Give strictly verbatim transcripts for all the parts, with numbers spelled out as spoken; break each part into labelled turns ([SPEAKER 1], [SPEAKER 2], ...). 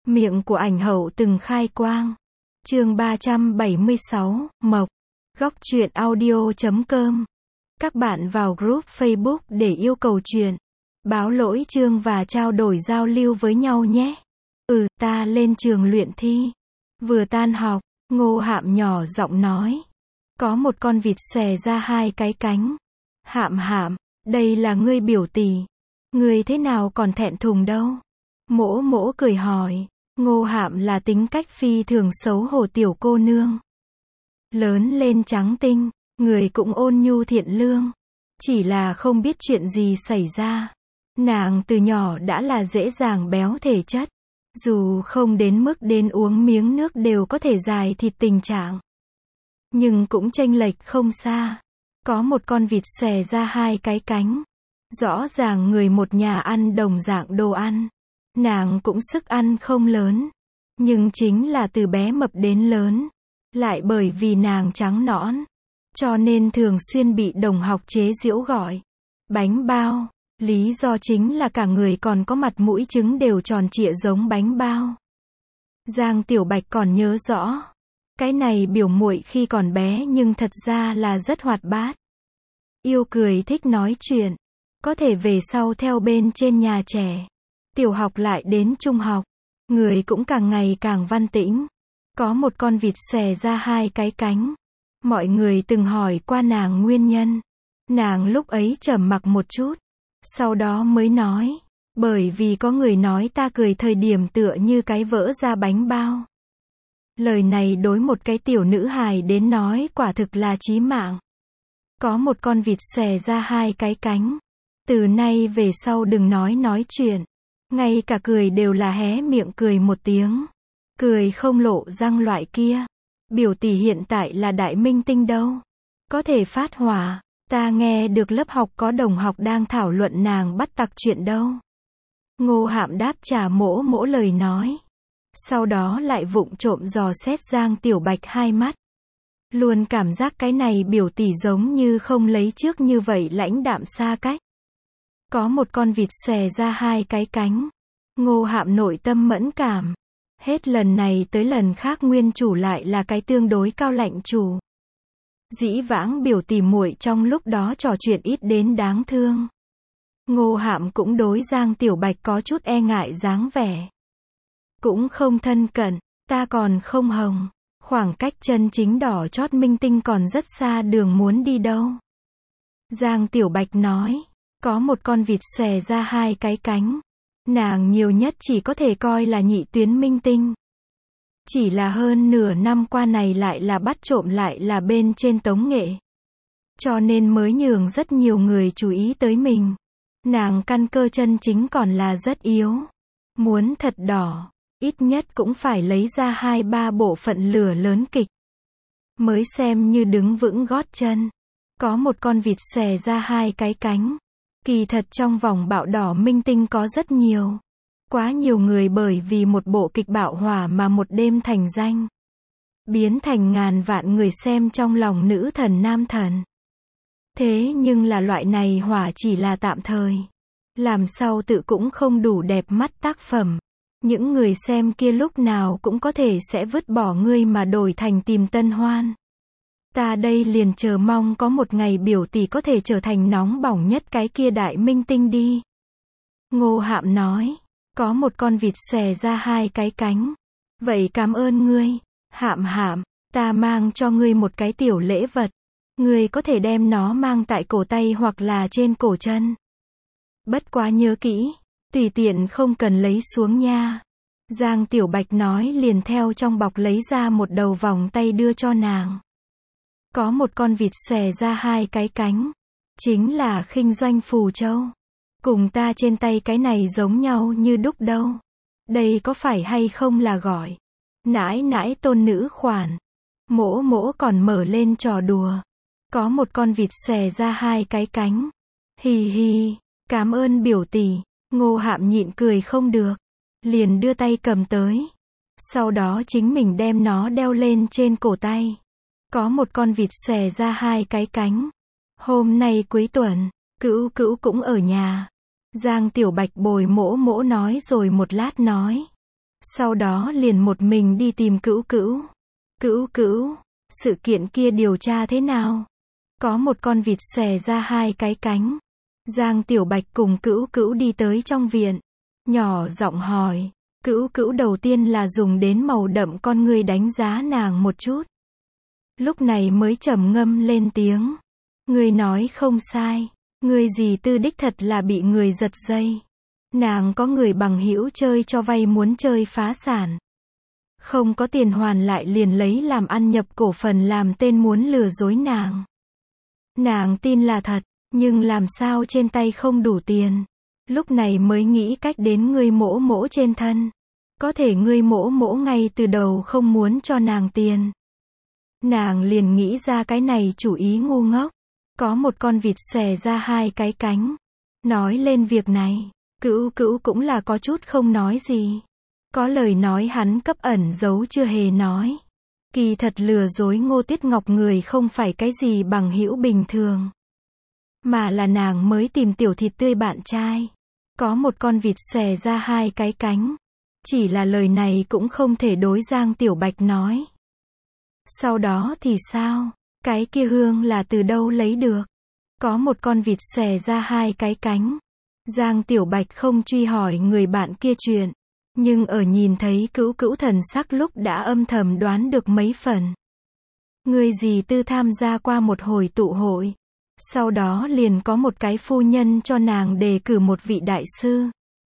[SPEAKER 1] Miệng của ảnh hậu từng khai quang. Chương ba trăm bảy mươi sáu, Mộc. Góc truyện audio chấm com. Các bạn vào group Facebook để yêu cầu truyện, báo lỗi chương và trao đổi giao lưu với nhau nhé. Ừ, ta lên trường luyện thi. Vừa tan học, Ngô Hạm nhỏ giọng nói. Có một con vịt xòe ra hai cái cánh. Hạm Hạm, đây là ngươi biểu tỷ. Ngươi thế nào còn thẹn thùng đâu? Mỗ mỗ cười hỏi. Ngô Hạm là tính cách phi thường xấu hổ tiểu cô nương. Lớn lên trắng tinh, người cũng ôn nhu thiện lương. Chỉ là không biết chuyện gì xảy ra. Nàng từ nhỏ đã là dễ dàng béo thể chất. Dù không đến mức đến uống miếng nước đều có thể dài thịt tình trạng. Nhưng cũng chênh lệch không xa. Có một con vịt xòe ra hai cái cánh. Rõ ràng người một nhà ăn đồng dạng đồ ăn. Nàng cũng sức ăn không lớn. Nhưng chính là từ bé mập đến lớn. Lại bởi vì nàng trắng nõn. Cho nên thường xuyên bị đồng học chế giễu gọi bánh bao. Lý do chính là cả người còn có mặt mũi trứng đều tròn trịa giống bánh bao. Giang Tiểu Bạch còn nhớ rõ. Cái này biểu muội khi còn bé nhưng thật ra là rất hoạt bát. Yêu cười thích nói chuyện. Có thể về sau theo bên trên nhà trẻ. Tiểu học lại đến trung học. Người cũng càng ngày càng văn tĩnh. Có một con vịt xòe ra hai cái cánh. Mọi người từng hỏi qua nàng nguyên nhân. Nàng lúc ấy trầm mặc một chút. Sau đó mới nói. Bởi vì có người nói ta cười thời điểm tựa như cái vỡ ra bánh bao. Lời này đối một cái tiểu nữ hài đến nói quả thực là chí mạng. Có một con vịt xòe ra hai cái cánh. Từ nay về sau đừng nói nói chuyện. Ngay cả cười đều là hé miệng cười một tiếng. Cười không lộ răng loại kia. Biểu tỷ hiện tại là đại minh tinh đâu. Có thể phát hỏa. Ta nghe được lớp học có đồng học đang thảo luận nàng bắt tặc chuyện đâu. Ngô Hạm đáp trả mỗ mỗ lời nói. Sau đó lại vụng trộm dò xét Giang Tiểu Bạch hai mắt. Luôn cảm giác cái này biểu tỷ giống như không lấy trước như vậy lãnh đạm xa cách. Có một con vịt xòe ra hai cái cánh. Ngô Hạm nội tâm mẫn cảm. Hết lần này tới lần khác nguyên chủ lại là cái tương đối cao lạnh chủ. Dĩ vãng biểu tỷ muội trong lúc đó trò chuyện ít đến đáng thương. Ngô Hạm cũng đối Giang Tiểu Bạch có chút e ngại dáng vẻ. Cũng không thân cận, ta còn không hồng. Khoảng cách chân chính đỏ chót minh tinh còn rất xa đường muốn đi đâu. Giang Tiểu Bạch nói. Có một con vịt xòe ra hai cái cánh. Nàng nhiều nhất chỉ có thể coi là nhị tuyến minh tinh. Chỉ là hơn nửa năm qua này lại là bắt trộm lại là bên trên tống nghệ. Cho nên mới nhường rất nhiều người chú ý tới mình. Nàng căn cơ chân chính còn là rất yếu. Muốn thật đỏ, ít nhất cũng phải lấy ra hai ba bộ phận lửa lớn kịch. Mới xem như đứng vững gót chân. Có một con vịt xòe ra hai cái cánh. Kỳ thật trong vòng bạo đỏ minh tinh có rất nhiều. Quá nhiều người bởi vì một bộ kịch bạo hỏa mà một đêm thành danh. Biến thành ngàn vạn người xem trong lòng nữ thần nam thần. Thế nhưng là loại này hỏa chỉ là tạm thời. Làm sao tự cũng không đủ đẹp mắt tác phẩm. Những người xem kia lúc nào cũng có thể sẽ vứt bỏ ngươi mà đổi thành tìm tân hoan. Ta đây liền chờ mong có một ngày biểu tỷ có thể trở thành nóng bỏng nhất cái kia đại minh tinh đi. Ngô Hạm nói. Có một con vịt xòe ra hai cái cánh. Vậy cảm ơn ngươi. Hạm Hạm, ta mang cho ngươi một cái tiểu lễ vật. Ngươi có thể đem nó mang tại cổ tay hoặc là trên cổ chân. Bất quá nhớ kỹ. Tùy tiện không cần lấy xuống nha. Giang Tiểu Bạch nói liền theo trong bọc lấy ra một đầu vòng tay đưa cho nàng. Có một con vịt xòe ra hai cái cánh. Chính là khinh doanh phù châu. Cùng ta trên tay cái này giống nhau như đúc đâu. Đây có phải hay không là gọi nãi nãi tôn nữ khoản. Mỗ mỗ còn mở lên trò đùa. Có một con vịt xòe ra hai cái cánh. Hì hì, cảm ơn biểu tỷ. Ngô Hạm nhịn cười không được. Liền đưa tay cầm tới. Sau đó chính mình đem nó đeo lên trên cổ tay. Có một con vịt xòe ra hai cái cánh. Hôm nay cuối tuần, Cữu Cữu cũng ở nhà. Giang Tiểu Bạch bồi mỗ mỗ nói rồi một lát nói. Sau đó liền một mình đi tìm Cữu Cữu. Cữu Cữu, sự kiện kia điều tra thế nào? Có một con vịt xòe ra hai cái cánh. Giang Tiểu Bạch cùng Cữu Cữu đi tới trong viện. Nhỏ giọng hỏi. Cữu Cữu đầu tiên là dùng đến màu đậm con ngươi đánh giá nàng một chút. Lúc này mới trầm ngâm lên tiếng. Ngươi nói không sai. Ngươi dì Tư đích thật là bị người giật dây. Nàng có người bằng hữu chơi cho vay muốn chơi phá sản. Không có tiền hoàn lại liền lấy làm ăn nhập cổ phần làm tên muốn lừa dối nàng. Nàng tin là thật, nhưng làm sao trên tay không đủ tiền. Lúc này mới nghĩ cách đến ngươi mỗ mỗ trên thân. Có thể ngươi mỗ mỗ ngay từ đầu không muốn cho nàng tiền. Nàng liền nghĩ ra cái này chủ ý ngu ngốc. Có một con vịt xòe ra hai cái cánh. Nói lên việc này, Cữu Cữu cũng là có chút không nói gì. Có lời nói hắn cấp ẩn giấu chưa hề nói. Kỳ thật lừa dối Ngô Tuyết Ngọc người không phải cái gì bằng hữu bình thường. Mà là nàng mới tìm tiểu thịt tươi bạn trai. Có một con vịt xòe ra hai cái cánh. Chỉ là lời này cũng không thể đối Giang Tiểu Bạch nói. Sau đó thì sao? Cái kia hương là từ đâu lấy được? Có một con vịt xòe ra hai cái cánh. Giang Tiểu Bạch không truy hỏi người bạn kia chuyện. Nhưng ở nhìn thấy Cữu Cữu thần sắc lúc đã âm thầm đoán được mấy phần. Người dì Tư tham gia qua một hồi tụ hội. Sau đó liền có một cái phu nhân cho nàng đề cử một vị đại sư.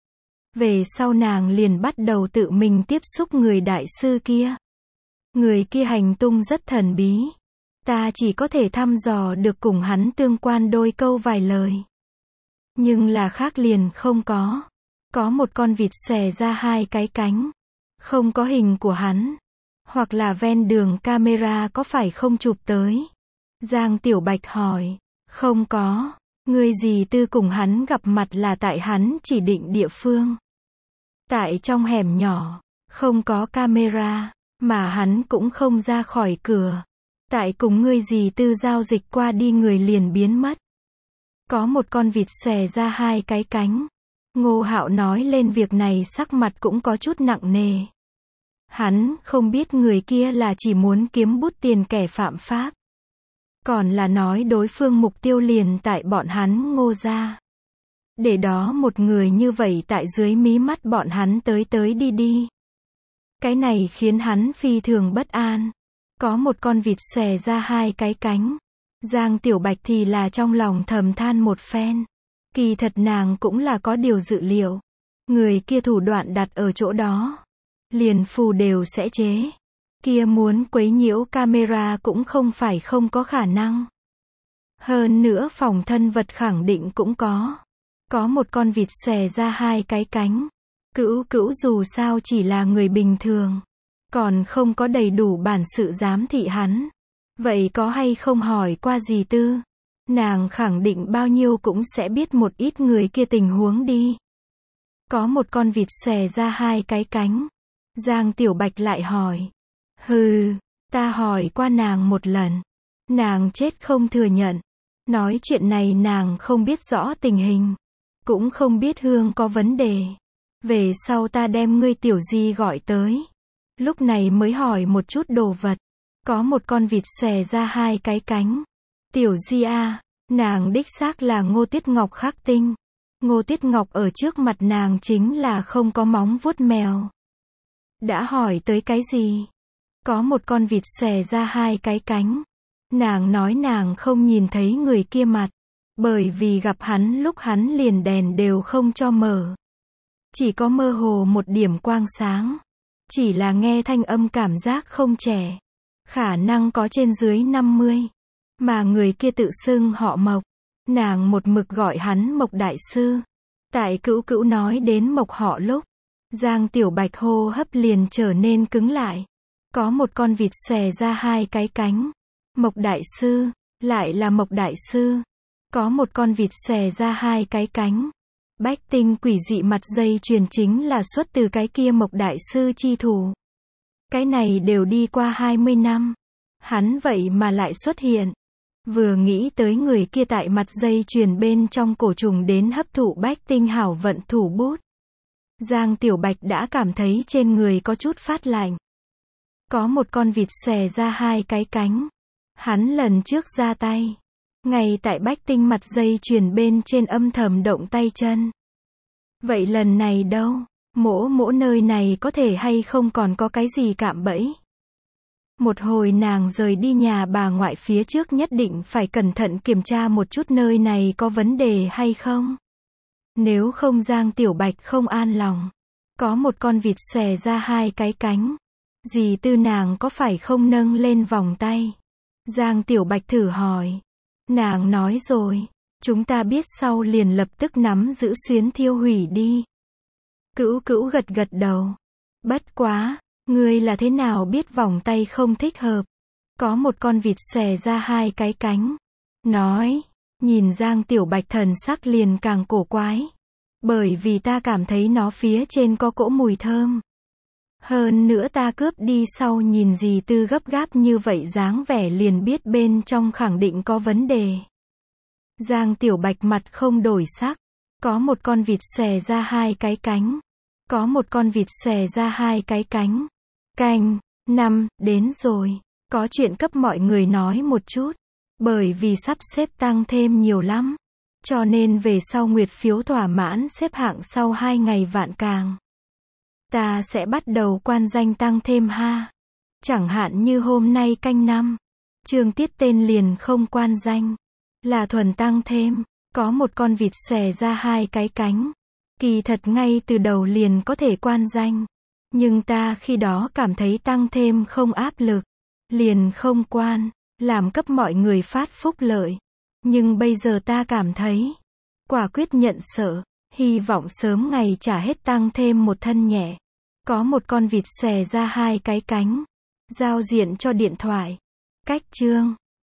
[SPEAKER 1] Về sau nàng liền bắt đầu tự mình tiếp xúc người đại sư kia. Người kia hành tung rất thần bí. Ta chỉ có thể thăm dò được cùng hắn tương quan đôi câu vài lời. Nhưng là khác liền không có. Có một con vịt xòe ra hai cái cánh. Không có hình của hắn. Hoặc là ven đường camera có phải không chụp tới? Giang Tiểu Bạch hỏi. Không có. Người dì Tư cùng hắn gặp mặt là tại hắn chỉ định địa phương. Tại trong hẻm nhỏ. Không có camera. Mà hắn cũng không ra khỏi cửa. Tại cùng ngươi dì Tư giao dịch qua đi người liền biến mất. Có một con vịt xòe ra hai cái cánh. Ngô Hạo nói lên việc này sắc mặt cũng có chút nặng nề. Hắn không biết người kia là chỉ muốn kiếm bút tiền kẻ phạm pháp. Còn là nói đối phương mục tiêu liền tại bọn hắn Ngô gia. Để đó một người như vậy tại dưới mí mắt bọn hắn tới tới đi đi. Cái này khiến hắn phi thường bất an. Có một con vịt xòe ra hai cái cánh. Giang Tiểu Bạch thì là trong lòng thầm than một phen. Kỳ thật nàng cũng là có điều dự liệu. Người kia thủ đoạn đặt ở chỗ đó. Liền phù đều sẽ chế. Kia muốn quấy nhiễu camera cũng không phải không có khả năng. Hơn nữa phòng thân vật khẳng định cũng có. Có một con vịt xòe ra hai cái cánh. Cữu Cữu dù sao chỉ là người bình thường. Còn không có đầy đủ bản sự giám thị hắn. Vậy có hay không hỏi qua dì Tư? Nàng khẳng định bao nhiêu cũng sẽ biết một ít người kia tình huống đi. Có một con vịt xòe ra hai cái cánh. Giang Tiểu Bạch lại hỏi. Hừ, ta hỏi qua nàng một lần. Nàng chết không thừa nhận. Nói chuyện này nàng không biết rõ tình hình. Cũng không biết hương có vấn đề. Về sau ta đem ngươi Tiểu Di gọi tới. Lúc này mới hỏi một chút đồ vật. Có một con vịt xòe ra hai cái cánh. Tiểu Di a, nàng đích xác là Ngô Tuyết Ngọc khắc tinh. Ngô Tuyết Ngọc ở trước mặt nàng chính là không có móng vuốt mèo. Đã hỏi tới cái gì? Có một con vịt xòe ra hai cái cánh. Nàng nói nàng không nhìn thấy người kia mặt. Bởi vì gặp hắn lúc hắn liền đèn đều không cho mở. Chỉ có mơ hồ một điểm quang sáng. Chỉ là nghe thanh âm cảm giác không trẻ. Khả năng có trên dưới năm mươi. Mà người kia tự xưng họ Mộc. Nàng một mực gọi hắn Mộc Đại Sư. Tại Cữu Cữu nói đến Mộc họ lúc. Giang Tiểu Bạch hô hấp liền trở nên cứng lại. Có một con vịt xòe ra hai cái cánh. Mộc Đại Sư. Lại là Mộc Đại Sư. Có một con vịt xòe ra hai cái cánh. Bách tinh quỷ dị mặt dây chuyền chính là xuất từ cái kia Mộc Đại Sư chi thủ. Cái này đều đi qua hai mươi năm. Hắn vậy mà lại xuất hiện. Vừa nghĩ tới người kia tại mặt dây chuyền bên trong cổ trùng đến hấp thụ bách tinh hảo vận thủ bút. Giang Tiểu Bạch đã cảm thấy trên người có chút phát lạnh. Có một con vịt xòe ra hai cái cánh. Hắn lần trước ra tay. Ngay tại bách tinh mặt dây chuyền bên trên âm thầm động tay chân. Vậy lần này đâu? Mỗ mỗ nơi này có thể hay không còn có cái gì cạm bẫy? Một hồi nàng rời đi nhà bà ngoại phía trước nhất định phải cẩn thận kiểm tra một chút nơi này có vấn đề hay không. Nếu không Giang Tiểu Bạch không an lòng. Có một con vịt xòe ra hai cái cánh. Dì Tư nàng có phải không nâng lên vòng tay? Giang Tiểu Bạch thử hỏi. Nàng nói rồi. Chúng ta biết sau liền lập tức nắm giữ xuyến thiêu hủy đi. Cữu Cữu gật gật đầu. Bất quá, ngươi là thế nào biết vòng tay không thích hợp? Có một con vịt xòe ra hai cái cánh. Nói, nhìn Giang Tiểu Bạch thần sắc liền càng cổ quái. Bởi vì ta cảm thấy nó phía trên có cỗ mùi thơm. Hơn nữa ta cướp đi sau nhìn dì Tư gấp gáp như vậy dáng vẻ liền biết bên trong khẳng định có vấn đề. Giang Tiểu Bạch mặt không đổi sắc. Có một con vịt xòe ra hai cái cánh. Có một con vịt xòe ra hai cái cánh. Canh, năm, đến rồi. Có chuyện cấp mọi người nói một chút. Bởi vì sắp xếp tăng thêm nhiều lắm. Cho nên về sau nguyệt phiếu thỏa mãn xếp hạng sau hai ngày vạn càng. Ta sẽ bắt đầu quan danh tăng thêm ha. Chẳng hạn như hôm nay canh năm. Chương tiết tên liền không quan danh. Là thuần tăng thêm. Có một con vịt xòe ra hai cái cánh. Kỳ thật ngay từ đầu liền có thể quan danh. Nhưng ta khi đó cảm thấy tăng thêm không áp lực. Liền không quan. Làm cấp mọi người phát phúc lợi. Nhưng bây giờ ta cảm thấy. Quả quyết nhận sợ. Hy vọng sớm ngày trả hết tăng thêm một thân nhẹ. Có một con vịt xòe ra hai cái cánh. Giao diện cho điện thoại. Cách chương.